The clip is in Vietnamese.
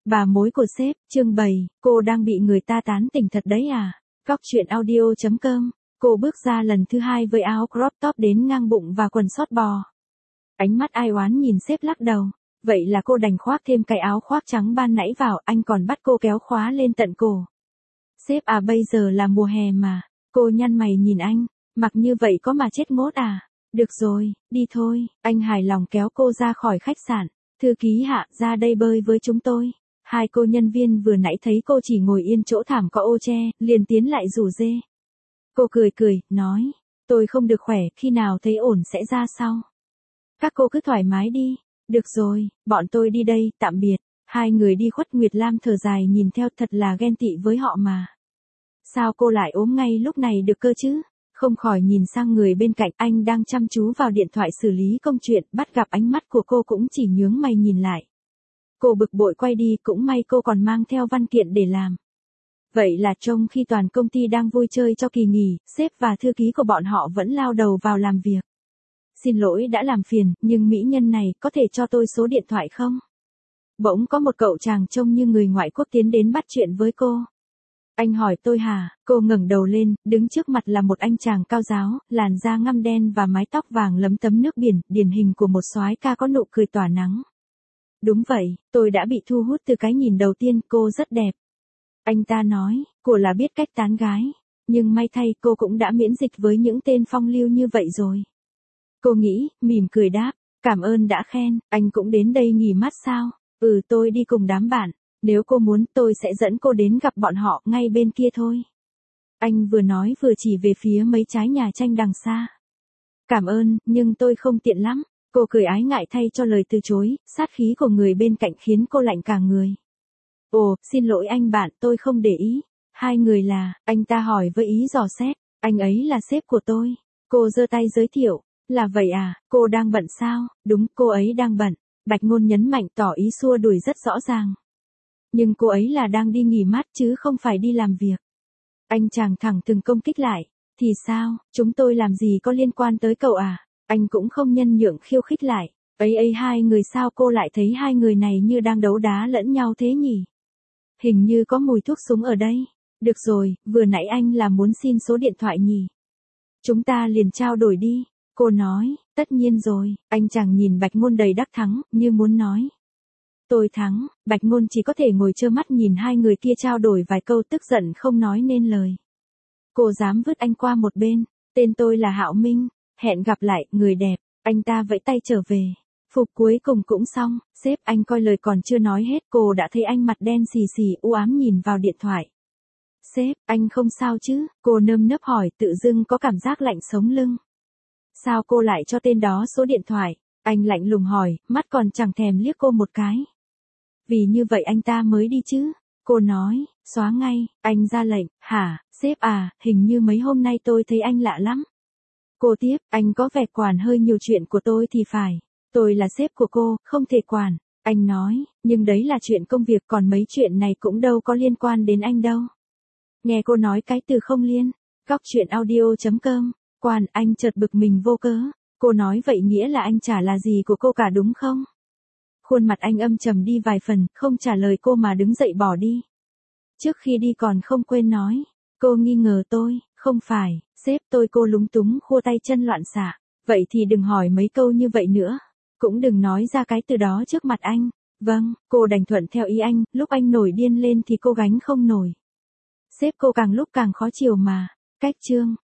Bà mối của sếp, chương 7, cô đang bị người ta tán tỉnh thật đấy à? Góc truyện audio.com. Cô bước ra lần thứ hai với áo crop top đến ngang bụng và quần sót bò. Ánh mắt ai oán nhìn sếp lắc đầu. Vậy là cô đành khoác thêm cái áo khoác trắng ban nãy vào, anh còn bắt cô kéo khóa lên tận cổ. Sếp à, bây giờ là mùa hè mà. Cô nhăn mày nhìn anh, mặc như vậy có mà chết ngốt à? Được rồi, đi thôi. Anh hài lòng kéo cô ra khỏi khách sạn. Thư ký Hạ, ra đây bơi với chúng tôi. Hai cô nhân viên vừa nãy thấy cô chỉ ngồi yên chỗ thảm có ô che, liền tiến lại rủ rê. Cô cười, nói, tôi không được khỏe, khi nào thấy ổn sẽ ra sau. Các cô cứ thoải mái đi. Được rồi, bọn tôi đi đây, tạm biệt. Hai người đi khuất. Nguyệt Lam thở dài nhìn theo, thật là ghen tị với họ mà. Sao cô lại ốm ngay lúc này được cơ chứ? Không khỏi nhìn sang người bên cạnh, anh đang chăm chú vào điện thoại xử lý công chuyện, bắt gặp ánh mắt của cô cũng chỉ nhướng mày nhìn lại. Cô bực bội quay đi, cũng may cô còn mang theo văn kiện để làm. Vậy là trong khi toàn công ty đang vui chơi cho kỳ nghỉ, sếp và thư ký của bọn họ vẫn lao đầu vào làm việc. Xin lỗi đã làm phiền, nhưng mỹ nhân này có thể cho tôi số điện thoại không? Bỗng có một cậu chàng trông như người ngoại quốc tiến đến bắt chuyện với cô. Anh hỏi tôi hả? Cô ngẩng đầu lên, đứng trước mặt là một anh chàng cao ráo, làn da ngăm đen và mái tóc vàng lấm tấm nước biển, điển hình của một soái ca có nụ cười tỏa nắng. Đúng vậy, tôi đã bị thu hút từ cái nhìn đầu tiên, cô rất đẹp. Anh ta nói, cô là biết cách tán gái, nhưng may thay cô cũng đã miễn dịch với những tên phong lưu như vậy rồi. Cô nghĩ, mỉm cười đáp, cảm ơn đã khen, anh cũng đến đây nghỉ mát sao? Tôi đi cùng đám bạn, nếu cô muốn tôi sẽ dẫn cô đến gặp bọn họ ngay bên kia thôi. Anh vừa nói vừa chỉ về phía mấy trái nhà tranh đằng xa. Cảm ơn, nhưng tôi không tiện lắm. Cô cười ái ngại thay cho lời từ chối, sát khí của người bên cạnh khiến cô lạnh cả người. Ồ, xin lỗi anh bạn, tôi không để ý. Hai người là, anh ta hỏi với ý dò xét, anh ấy là sếp của tôi. Cô giơ tay giới thiệu, là vậy à, cô đang bận sao? Đúng, cô ấy đang bận. Bạch Ngôn nhấn mạnh tỏ ý xua đuổi rất rõ ràng. Nhưng cô ấy là đang đi nghỉ mát chứ không phải đi làm việc. Anh chàng thẳng thừng công kích lại, thì sao, chúng tôi làm gì có liên quan tới cậu à? Anh cũng không nhân nhượng khiêu khích lại. Ấy hai người sao cô lại thấy hai người này như đang đấu đá lẫn nhau thế nhỉ? Hình như có mùi thuốc súng ở đây. Được rồi, vừa nãy anh là muốn xin số điện thoại nhỉ? Chúng ta liền trao đổi đi. Cô nói, tất nhiên rồi. Anh chàng nhìn Bạch Ngôn đầy đắc thắng, như muốn nói. Tôi thắng. Bạch Ngôn chỉ có thể ngồi trơ mắt nhìn hai người kia trao đổi vài câu, tức giận không nói nên lời. Cô dám vứt anh qua một bên. Tên tôi là Hạo Minh. Hẹn gặp lại, người đẹp. Anh ta vẫy tay trở về. Phục cuối cùng cũng xong. Sếp, anh coi lời còn chưa nói hết, cô đã thấy anh mặt đen xì xì u ám nhìn vào điện thoại. Sếp, anh không sao chứ? Cô nơm nớp hỏi, tự dưng có cảm giác lạnh sống lưng. Sao cô lại cho tên đó số điện thoại? Anh lạnh lùng hỏi, mắt còn chẳng thèm liếc cô một cái. Vì như vậy anh ta mới đi chứ? Cô nói, xóa ngay. Anh ra lệnh, hả, sếp à, hình như mấy hôm nay tôi thấy anh lạ lắm. Cô tiếp, anh có vẻ quản hơi nhiều chuyện của tôi thì phải. Tôi là sếp của cô, không thể quản. Anh nói, nhưng đấy là chuyện công việc, còn mấy chuyện này cũng đâu có liên quan đến anh đâu. Nghe cô nói cái từ không liên. Góc truyện audio.com. Quan, anh chợt bực mình vô cớ. Cô nói vậy nghĩa là anh chả là gì của cô cả đúng không? Khuôn mặt anh âm trầm đi vài phần, không trả lời cô mà đứng dậy bỏ đi. Trước khi đi còn không quên nói. Cô nghi ngờ tôi, không phải, sếp tôi. Cô lúng túng khua tay chân loạn xạ. Vậy thì đừng hỏi mấy câu như vậy nữa. Cũng đừng nói ra cái từ đó trước mặt anh. Vâng, cô đành thuận theo ý anh, lúc anh nổi điên lên thì cô gánh không nổi. Sếp cô càng lúc càng khó chịu mà. Cách chương.